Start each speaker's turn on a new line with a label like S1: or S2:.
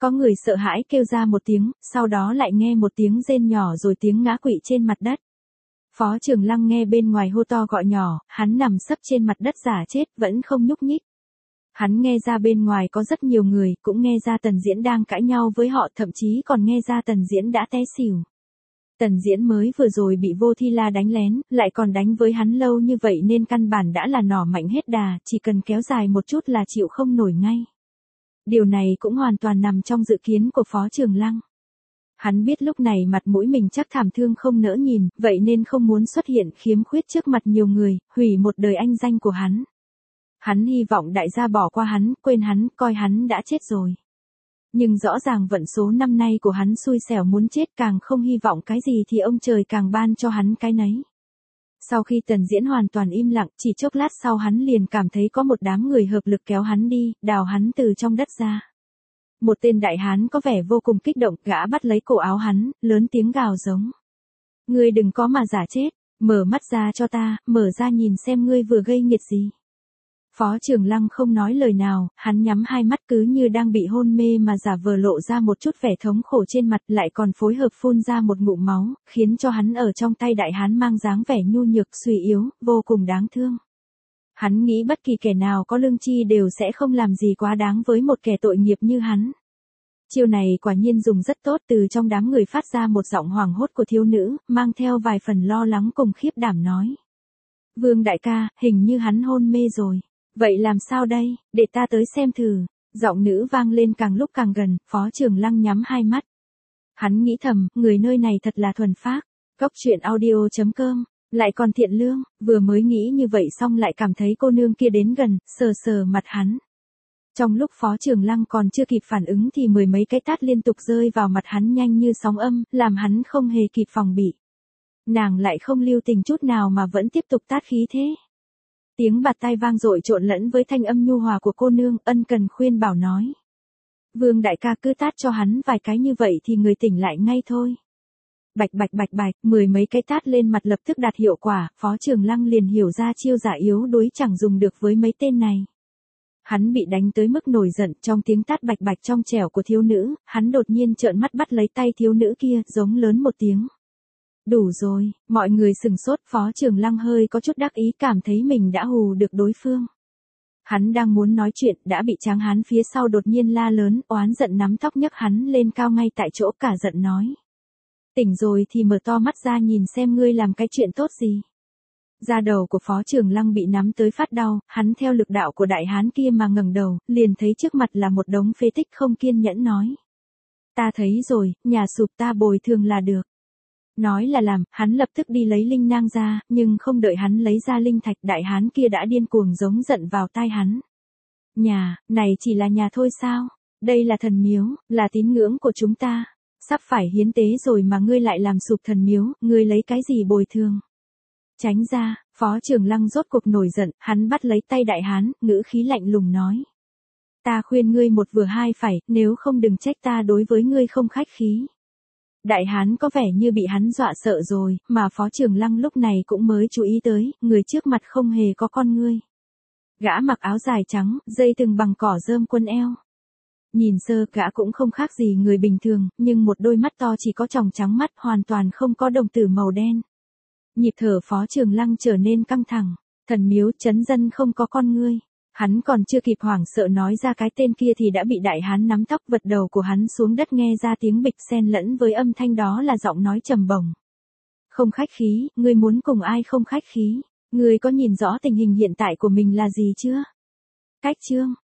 S1: Có người sợ hãi kêu ra một tiếng, sau đó lại nghe một tiếng rên nhỏ rồi tiếng ngã quỵ trên mặt đất. Phó Trường Lăng nghe bên ngoài hô to gọi nhỏ, hắn nằm sấp trên mặt đất giả chết vẫn không nhúc nhích. Hắn nghe ra bên ngoài có rất nhiều người, cũng nghe ra Tần Diễn đang cãi nhau với họ, thậm chí còn nghe ra Tần Diễn đã té xỉu. Tần Diễn mới vừa rồi bị Vô Thi La đánh lén, lại còn đánh với hắn lâu như vậy nên căn bản đã là nỏ mạnh hết đà, chỉ cần kéo dài một chút là chịu không nổi ngay. Điều này cũng hoàn toàn nằm trong dự kiến của Phó Trường Lăng. Hắn biết lúc này mặt mũi mình chắc thảm thương không nỡ nhìn, vậy nên không muốn xuất hiện khiếm khuyết trước mặt nhiều người, hủy một đời anh danh của hắn. Hắn hy vọng đại gia bỏ qua hắn, quên hắn, coi hắn đã chết rồi. Nhưng rõ ràng vận số năm nay của hắn xui xẻo muốn chết, càng không hy vọng cái gì thì ông trời càng ban cho hắn cái nấy. Sau khi Tần Diễn hoàn toàn im lặng, chỉ chốc lát sau hắn liền cảm thấy có một đám người hợp lực kéo hắn đi, đào hắn từ trong đất ra. Một tên đại hán có vẻ vô cùng kích động, gã bắt lấy cổ áo hắn, lớn tiếng gào giống. Ngươi đừng có mà giả chết, mở mắt ra cho ta, mở ra nhìn xem ngươi vừa gây nghiệt gì. Phó Trường Lăng không nói lời nào, hắn nhắm hai mắt cứ như đang bị hôn mê mà giả vờ lộ ra một chút vẻ thống khổ trên mặt, lại còn phối hợp phun ra một ngụm máu, khiến cho hắn ở trong tay đại hán mang dáng vẻ nhu nhược suy yếu, vô cùng đáng thương. Hắn nghĩ bất kỳ kẻ nào có lương tri đều sẽ không làm gì quá đáng với một kẻ tội nghiệp như hắn. Chiêu này quả nhiên dùng rất tốt, từ trong đám người phát ra một giọng hoảng hốt của thiếu nữ, mang theo vài phần lo lắng cùng khiếp đảm nói. Vương đại ca, hình như hắn hôn mê rồi. Vậy làm sao đây, để ta tới xem thử. Giọng nữ vang lên càng lúc càng gần, Phó Trường Lăng nhắm hai mắt. Hắn nghĩ thầm, người nơi này thật là thuần phác. Cốc truyện audio.com, lại còn thiện lương, vừa mới nghĩ như vậy xong lại cảm thấy cô nương kia đến gần, sờ sờ mặt hắn. Trong lúc Phó Trường Lăng còn chưa kịp phản ứng thì mười mấy cái tát liên tục rơi vào mặt hắn nhanh như sóng âm, làm hắn không hề kịp phòng bị. Nàng lại không lưu tình chút nào mà vẫn tiếp tục tát khí thế. Tiếng bạt tai vang dội trộn lẫn với thanh âm nhu hòa của cô nương, ân cần khuyên bảo nói. Vương đại ca cứ tát cho hắn vài cái như vậy thì người tỉnh lại ngay thôi. Bạch bạch bạch bạch, mười mấy cái tát lên mặt lập tức đạt hiệu quả, Phó Trường Lăng liền hiểu ra chiêu giả yếu đuối chẳng dùng được với mấy tên này. Hắn bị đánh tới mức nổi giận, trong tiếng tát bạch bạch trong trẻo của thiếu nữ, hắn đột nhiên trợn mắt bắt lấy tay thiếu nữ kia, giống lớn một tiếng. Đủ rồi, mọi người sừng sốt, Phó Trường Lăng hơi có chút đắc ý, cảm thấy mình đã hù được đối phương. Hắn đang muốn nói chuyện, đã bị tráng hán phía sau đột nhiên la lớn, oán giận nắm tóc nhấc hắn lên cao ngay tại chỗ, cả giận nói. Tỉnh rồi thì mở to mắt ra nhìn xem ngươi làm cái chuyện tốt gì. Da đầu của Phó Trường Lăng bị nắm tới phát đau, hắn theo lực đạo của đại hán kia mà ngẩng đầu, liền thấy trước mặt là một đống phế tích, không kiên nhẫn nói. Ta thấy rồi, nhà sụp ta bồi thường là được. Nói là làm, hắn lập tức đi lấy linh nang ra, nhưng không đợi hắn lấy ra linh thạch, đại hán kia đã điên cuồng giống giận vào tai hắn. Nhà, này chỉ là nhà thôi sao? Đây là thần miếu, là tín ngưỡng của chúng ta. Sắp phải hiến tế rồi mà ngươi lại làm sụp thần miếu, ngươi lấy cái gì bồi thường? Tránh ra, Phó Trường Lăng rốt cuộc nổi giận, hắn bắt lấy tay đại hán, ngữ khí lạnh lùng nói. Ta khuyên ngươi một vừa hai phải, nếu không đừng trách ta đối với ngươi không khách khí. Đại hán có vẻ như bị hắn dọa sợ rồi, mà Phó Trường Lăng lúc này cũng mới chú ý tới, người trước mặt không hề có con ngươi. Gã mặc áo dài trắng, dây thừng bằng cỏ rơm quấn eo. Nhìn sơ gã cũng không khác gì người bình thường, nhưng một đôi mắt to chỉ có tròng trắng mắt, hoàn toàn không có đồng tử màu đen. Nhịp thở Phó Trường Lăng trở nên căng thẳng, thần miếu trấn dân không có con ngươi. Hắn còn chưa kịp hoảng sợ nói ra cái tên kia thì đã bị đại hán nắm tóc vật đầu của hắn xuống đất, nghe ra tiếng bịch xen lẫn với âm thanh đó là giọng nói trầm bổng. Không khách khí, ngươi muốn cùng ai không khách khí? Ngươi có nhìn rõ tình hình hiện tại của mình là gì chưa? Cách chương,